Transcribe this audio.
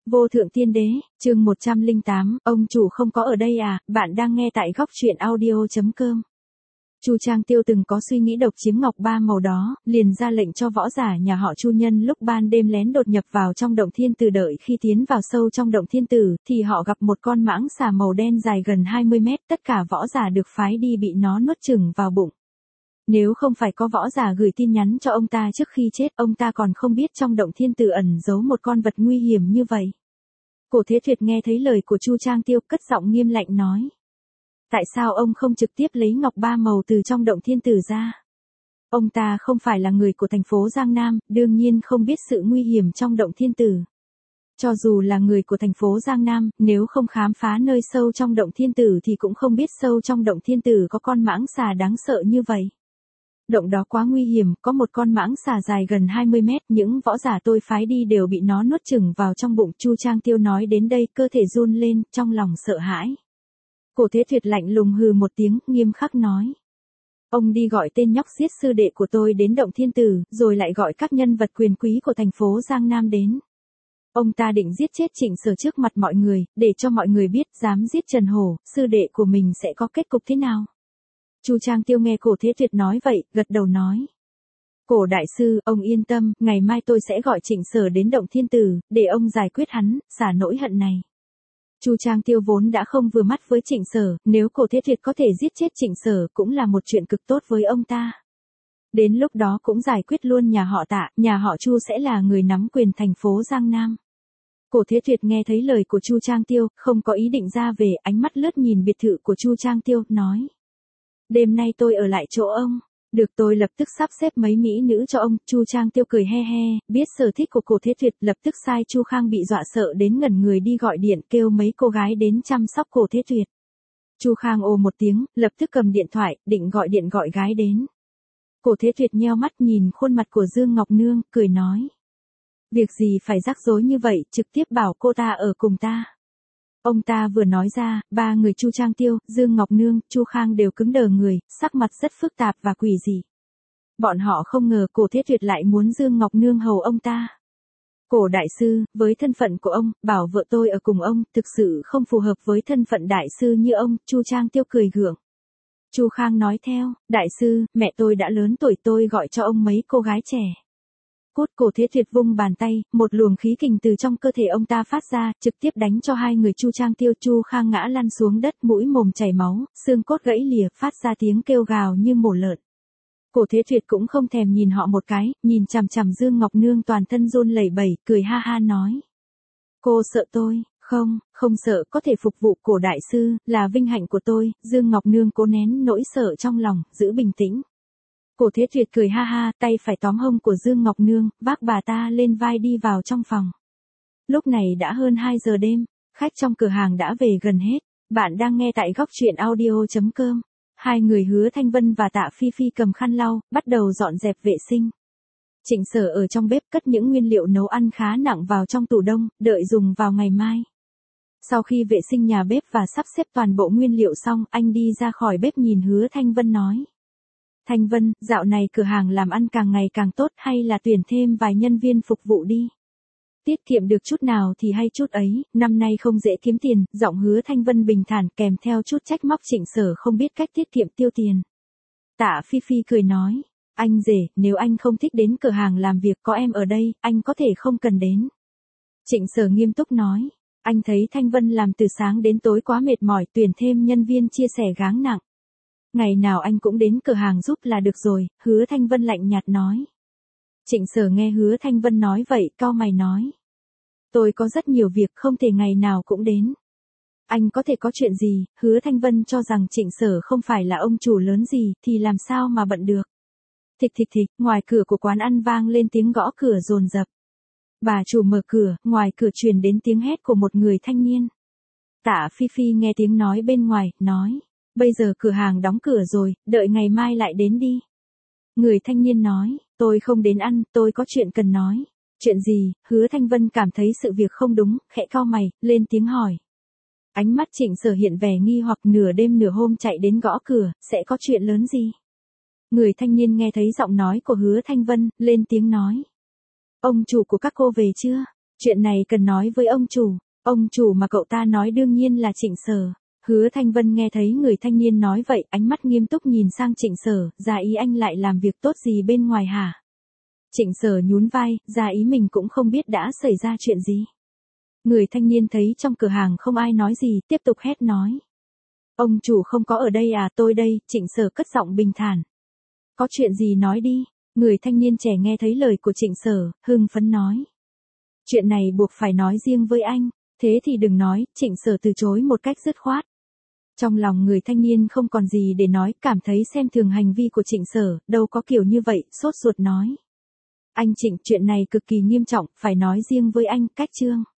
Vô thượng tiên đế, chương 108, ông chủ không có ở đây à, bạn đang nghe tại góc truyện audio.com. Chu Trang Tiêu từng có suy nghĩ độc chiếm ngọc ba màu đó, liền ra lệnh cho võ giả nhà họ Chu nhân lúc ban đêm lén đột nhập vào trong động thiên tử, đợi khi tiến vào sâu trong động thiên tử, thì họ gặp một con mãng xà màu đen dài gần 20 mét, tất cả võ giả được phái đi bị nó nuốt chửng vào bụng. Nếu không phải có võ giả gửi tin nhắn cho ông ta trước khi chết, ông ta còn không biết trong động thiên tử ẩn giấu một con vật nguy hiểm như vậy. Cổ Thế Tuyệt nghe thấy lời của Chu Trang Tiêu, cất giọng nghiêm lạnh nói. Tại sao ông không trực tiếp lấy ngọc ba màu từ trong động thiên tử ra? Ông ta không phải là người của thành phố Giang Nam, đương nhiên không biết sự nguy hiểm trong động thiên tử. Cho dù là người của thành phố Giang Nam, nếu không khám phá nơi sâu trong động thiên tử thì cũng không biết sâu trong động thiên tử có con mãng xà đáng sợ như vậy. Động đó quá nguy hiểm, có một con mãng xà dài gần 20 mét, những võ giả tôi phái đi đều bị nó nuốt chửng vào trong bụng. Chu Trang Tiêu nói đến đây, cơ thể run lên, trong lòng sợ hãi. Cổ Thế Tuyệt lạnh lùng hừ một tiếng, nghiêm khắc nói. Ông đi gọi tên nhóc giết sư đệ của tôi đến động thiên tử, rồi lại gọi các nhân vật quyền quý của thành phố Giang Nam đến. Ông ta định giết chết Trịnh Sở trước mặt mọi người, để cho mọi người biết dám giết Trần Hổ, sư đệ của mình sẽ có kết cục thế nào. Chu Trang Tiêu nghe Cổ Thế Tuyệt nói vậy, gật đầu nói. Cổ đại sư, ông yên tâm, ngày mai tôi sẽ gọi Trịnh Sở đến động thiên tử, để ông giải quyết hắn, xả nỗi hận này. Chu Trang Tiêu vốn đã không vừa mắt với Trịnh Sở, nếu Cổ Thế Tuyệt có thể giết chết Trịnh Sở cũng là một chuyện cực tốt với ông ta. Đến lúc đó cũng giải quyết luôn nhà họ Tạ, nhà họ Chu sẽ là người nắm quyền thành phố Giang Nam. Cổ Thế Tuyệt nghe thấy lời của Chu Trang Tiêu, không có ý định ra về, ánh mắt lướt nhìn biệt thự của Chu Trang Tiêu, nói. Đêm nay tôi ở lại chỗ ông. Được, tôi lập tức sắp xếp mấy mỹ nữ cho ông. Chu Trang Tiêu cười he he, biết sở thích của Cổ Thế Tuyệt, lập tức sai Chu Khang bị dọa sợ đến ngẩn người đi gọi điện kêu mấy cô gái đến chăm sóc Cổ Thế Tuyệt. Chu Khang ồ một tiếng, lập tức cầm điện thoại, định gọi điện gọi gái đến. Cổ Thế Tuyệt nheo mắt nhìn khuôn mặt của Dương Ngọc Nương, cười nói. Việc gì phải rắc rối như vậy, trực tiếp bảo cô ta ở cùng ta. Ông ta vừa nói ra, ba người Chu Trang Tiêu, Dương Ngọc Nương, Chu Khang đều cứng đờ người, sắc mặt rất phức tạp và quỷ dị. Bọn họ không ngờ Cổ Thế Tuyệt lại muốn Dương Ngọc Nương hầu ông ta. Cổ đại sư, với thân phận của ông, bảo vợ tôi ở cùng ông, thực sự không phù hợp với thân phận đại sư như ông. Chu Trang Tiêu cười gượng. Chu Khang nói theo, đại sư, mẹ tôi đã lớn tuổi, tôi gọi cho ông mấy cô gái trẻ. Cốt. Cổ Thế Tuyệt vung bàn tay, một luồng khí kình từ trong cơ thể ông ta phát ra, trực tiếp đánh cho hai người Chu Trang Tiêu. Chu Khang ngã lăn xuống đất, mũi mồm chảy máu, xương cốt gãy lìa, phát ra tiếng kêu gào như mổ lợn. Cổ Thế Tuyệt cũng không thèm nhìn họ một cái, nhìn chằm chằm Dương Ngọc Nương toàn thân run lẩy bẩy, cười ha ha nói. Cô sợ tôi? Không sợ, có thể phục vụ Cổ đại sư, là vinh hạnh của tôi. Dương Ngọc Nương cố nén nỗi sợ trong lòng, giữ bình tĩnh. Cổ Thế Tuyệt cười ha ha, tay phải tóm hông của Dương Ngọc Nương, vác bà ta lên vai đi vào trong phòng. Lúc này đã hơn 2 giờ đêm, khách trong cửa hàng đã về gần hết. Bạn đang nghe tại góc truyện audio.com. Hai người Hứa Thanh Vân và Tạ Phi Phi cầm khăn lau, bắt đầu dọn dẹp vệ sinh. Trịnh Sở ở trong bếp cất những nguyên liệu nấu ăn khá nặng vào trong tủ đông, đợi dùng vào ngày mai. Sau khi vệ sinh nhà bếp và sắp xếp toàn bộ nguyên liệu xong, anh đi ra khỏi bếp nhìn Hứa Thanh Vân nói. Thanh Vân, dạo này cửa hàng làm ăn càng ngày càng tốt, hay là tuyển thêm vài nhân viên phục vụ đi. Tiết kiệm được chút nào thì hay chút ấy, năm nay không dễ kiếm tiền. Giọng Hứa Thanh Vân bình thản kèm theo chút trách móc. Trịnh Sở không biết cách tiết kiệm tiêu tiền. Tạ Phi Phi cười nói, anh rể, nếu anh không thích đến cửa hàng làm việc, có em ở đây, anh có thể không cần đến. Trịnh Sở nghiêm túc nói, anh thấy Thanh Vân làm từ sáng đến tối quá mệt mỏi, tuyển thêm nhân viên chia sẻ gánh nặng. Ngày nào anh cũng đến cửa hàng giúp là được rồi. Hứa Thanh Vân lạnh nhạt nói. Trịnh Sở nghe Hứa Thanh Vân nói vậy, cau mày nói. Tôi có rất nhiều việc, không thể ngày nào cũng đến. Anh có thể có chuyện gì? Hứa Thanh Vân cho rằng Trịnh Sở không phải là ông chủ lớn gì, thì làm sao mà bận được. Thịch thịch thịch, ngoài cửa của quán ăn vang lên tiếng gõ cửa dồn dập. Bà chủ mở cửa, ngoài cửa truyền đến tiếng hét của một người thanh niên. Tạ Phi Phi nghe tiếng nói bên ngoài, nói. Bây giờ cửa hàng đóng cửa rồi, đợi ngày mai lại đến đi. Người thanh niên nói, tôi không đến ăn, tôi có chuyện cần nói. Chuyện gì? Hứa Thanh Vân cảm thấy sự việc không đúng, khẽ cau mày, lên tiếng hỏi. Ánh mắt Trịnh Sở hiện vẻ nghi hoặc, nửa đêm nửa hôm chạy đến gõ cửa, sẽ có chuyện lớn gì? Người thanh niên nghe thấy giọng nói của Hứa Thanh Vân, lên tiếng nói. Ông chủ của các cô về chưa? Chuyện này cần nói với ông chủ mà cậu ta nói đương nhiên là Trịnh Sở. Hứa Thanh Vân nghe thấy người thanh niên nói vậy, ánh mắt nghiêm túc nhìn sang Trịnh Sở, ra ý anh lại làm việc tốt gì bên ngoài hả? Trịnh Sở nhún vai, ra ý mình cũng không biết đã xảy ra chuyện gì. Người thanh niên thấy trong cửa hàng không ai nói gì, tiếp tục hét nói. Ông chủ không có ở đây à, tôi đây, Trịnh Sở cất giọng bình thản. Có chuyện gì nói đi, người thanh niên trẻ nghe thấy lời của Trịnh Sở, hưng phấn nói. Chuyện này buộc phải nói riêng với anh, thế thì đừng nói, Trịnh Sở từ chối một cách dứt khoát. Trong lòng người thanh niên không còn gì để nói, cảm thấy xem thường hành vi của Trịnh Sở, đâu có kiểu như vậy, sốt ruột nói. Anh Trịnh, chuyện này cực kỳ nghiêm trọng, phải nói riêng với anh, cách chương.